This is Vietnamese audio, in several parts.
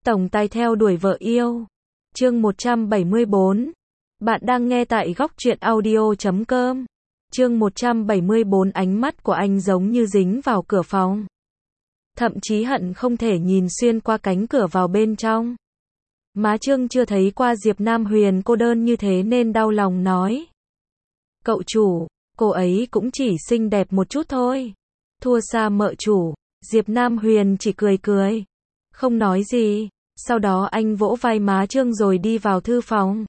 Tổng tài theo đuổi vợ yêu. Chương 174. Bạn đang nghe tại góc truyện audio.com. Chương 174. Ánh mắt của anh giống như dính vào cửa phòng. Thậm chí hận không thể nhìn xuyên qua cánh cửa vào bên trong. Má Trương chưa thấy qua Diệp Nam Huyền cô đơn như thế nên đau lòng nói. Cậu chủ, cô ấy cũng chỉ xinh đẹp một chút thôi. Thua xa mợ chủ. Diệp Nam Huyền chỉ cười cười. Không nói gì. Sau đó anh vỗ vai má Trương rồi đi vào thư phòng.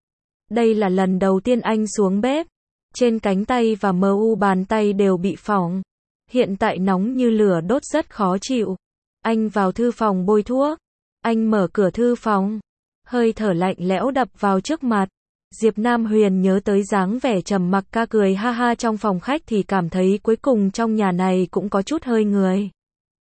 Đây là lần đầu tiên anh xuống bếp. Trên cánh tay và bàn tay đều bị phỏng. Hiện tại nóng như lửa đốt rất khó chịu. Anh vào thư phòng bôi thuốc. Anh mở cửa thư phòng. Hơi thở lạnh lẽo đập vào trước mặt. Diệp Nam Huyền nhớ tới dáng vẻ Trầm Mặc Ca cười ha ha trong phòng khách thì cảm thấy cuối cùng trong nhà này cũng có chút hơi người.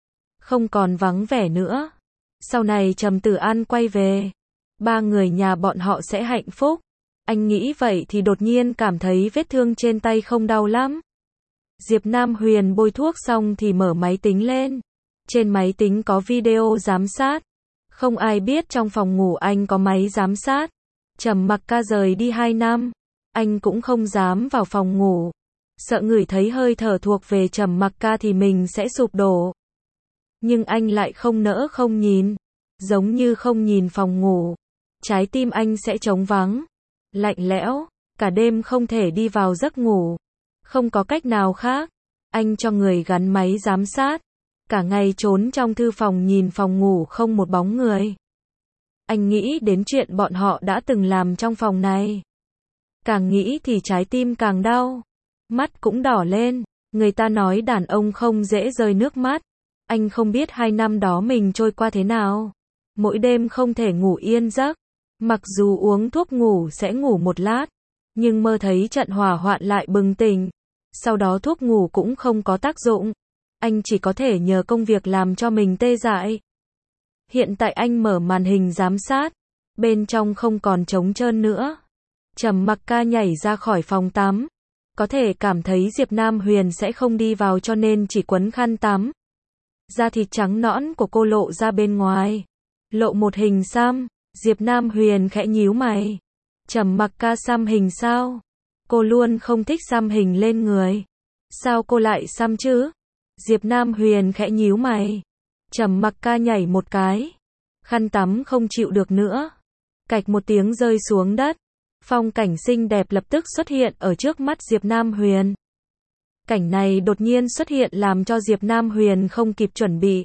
Không còn vắng vẻ nữa. Sau này Trầm Tử An quay về, ba người nhà bọn họ sẽ hạnh phúc. Anh nghĩ vậy thì đột nhiên cảm thấy vết thương trên tay không đau lắm. Diệp Nam Huyền bôi thuốc xong thì mở máy tính lên. Trên máy tính có video giám sát. Không ai biết trong phòng ngủ anh có máy giám sát. Trầm Mặc Ca rời đi 2 năm. Anh cũng không dám vào phòng ngủ. Sợ ngửi thấy hơi thở thuộc về Trầm Mặc Ca thì mình sẽ sụp đổ. Nhưng anh lại không nỡ không nhìn. Giống như không nhìn phòng ngủ. Trái tim anh sẽ trống vắng. Lạnh lẽo. Cả đêm không thể đi vào giấc ngủ. Không có cách nào khác. Anh cho người gắn máy giám sát. Cả ngày trốn trong thư phòng nhìn phòng ngủ không một bóng người. Anh nghĩ đến chuyện bọn họ đã từng làm trong phòng này. Càng nghĩ thì trái tim càng đau. Mắt cũng đỏ lên. Người ta nói đàn ông không dễ rơi nước mắt. Anh không biết 2 năm đó mình trôi qua thế nào. Mỗi đêm không thể ngủ yên giấc. Mặc dù uống thuốc ngủ sẽ ngủ một lát. Nhưng mơ thấy trận hỏa hoạn lại bừng tỉnh. Sau đó thuốc ngủ cũng không có tác dụng. Anh chỉ có thể nhờ công việc làm cho mình tê dại. Hiện tại anh mở màn hình giám sát. Bên trong không còn trống trơn nữa. Trầm Mặc Ca nhảy ra khỏi phòng tắm. Có thể cảm thấy Diệp Nam Huyền sẽ không đi vào cho nên chỉ quấn khăn tắm. Da thịt trắng nõn của cô lộ ra bên ngoài. Lộ một hình xăm. Diệp Nam Huyền khẽ nhíu mày. Trầm Mặc Ca xăm hình sao? Cô luôn không thích xăm hình lên người. Sao cô lại xăm chứ? Diệp Nam Huyền khẽ nhíu mày. Trầm Mặc Ca nhảy một cái. Khăn tắm không chịu được nữa. Cạch một tiếng rơi xuống đất. Phong cảnh xinh đẹp lập tức xuất hiện ở trước mắt Diệp Nam Huyền. Cảnh này đột nhiên xuất hiện làm cho Diệp Nam Huyền không kịp chuẩn bị.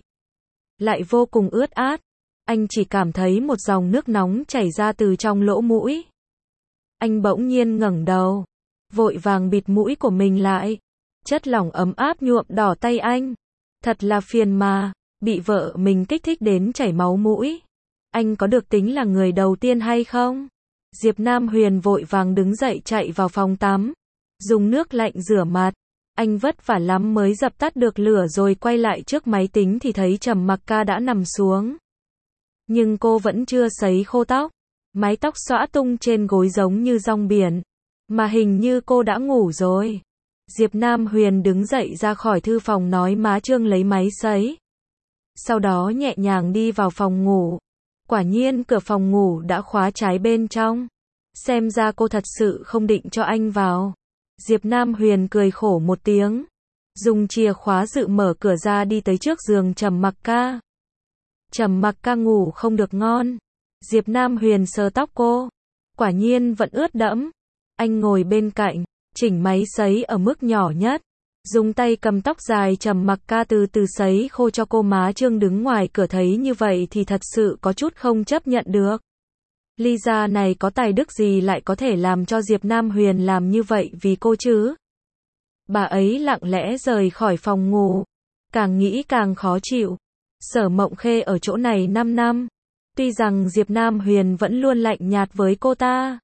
Lại vô cùng ướt át. Anh chỉ cảm thấy một dòng nước nóng chảy ra từ trong lỗ mũi. Anh bỗng nhiên ngẩng đầu. Vội vàng bịt mũi của mình lại. Chất lỏng ấm áp nhuộm đỏ tay anh. Thật là phiền mà. Bị vợ mình kích thích đến chảy máu mũi. Anh có được tính là người đầu tiên hay không? Diệp Nam Huyền vội vàng đứng dậy chạy vào phòng tắm. Dùng nước lạnh rửa mặt. Anh vất vả lắm mới dập tắt được lửa rồi quay lại trước máy tính thì thấy Trầm Mặc Ca đã nằm xuống. Nhưng cô vẫn chưa sấy khô tóc. Mái tóc xõa tung trên gối giống như rong biển. Mà hình như cô đã ngủ rồi. Diệp Nam Huyền đứng dậy ra khỏi thư phòng nói má Trương lấy máy sấy. Sau đó nhẹ nhàng đi vào phòng ngủ. Quả nhiên cửa phòng ngủ đã khóa trái bên trong. Xem ra cô thật sự không định cho anh vào. Diệp Nam Huyền cười khổ một tiếng. Dùng chìa khóa dự mở cửa ra đi tới trước giường Trầm Mặc Ca. Trầm Mặc Ca ngủ không được ngon. Diệp Nam Huyền sờ tóc cô. Quả nhiên vẫn ướt đẫm. Anh ngồi bên cạnh, chỉnh máy sấy ở mức nhỏ nhất. Dùng tay cầm tóc dài Trầm Mặc Ca từ từ sấy khô cho cô. Má Trương đứng ngoài cửa thấy như vậy thì thật sự có chút không chấp nhận được. Lisa này có tài đức gì lại có thể làm cho Diệp Nam Huyền làm như vậy vì cô chứ? Bà ấy lặng lẽ rời khỏi phòng ngủ. Càng nghĩ càng khó chịu. Sở Mộng Khê ở chỗ này 5 năm. Tuy rằng Diệp Nam Huyền vẫn luôn lạnh nhạt với cô ta.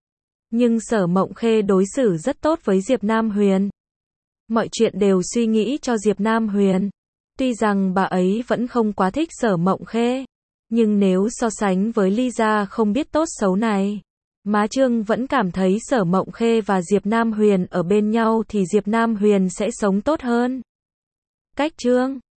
Nhưng Sở Mộng Khê đối xử rất tốt với Diệp Nam Huyền. Mọi chuyện đều suy nghĩ cho Diệp Nam Huyền. Tuy rằng bà ấy vẫn không quá thích Sở Mộng Khê. Nhưng nếu so sánh với Lisa không biết tốt xấu này. Má Trương vẫn cảm thấy Sở Mộng Khê và Diệp Nam Huyền ở bên nhau thì Diệp Nam Huyền sẽ sống tốt hơn. Cách Trương.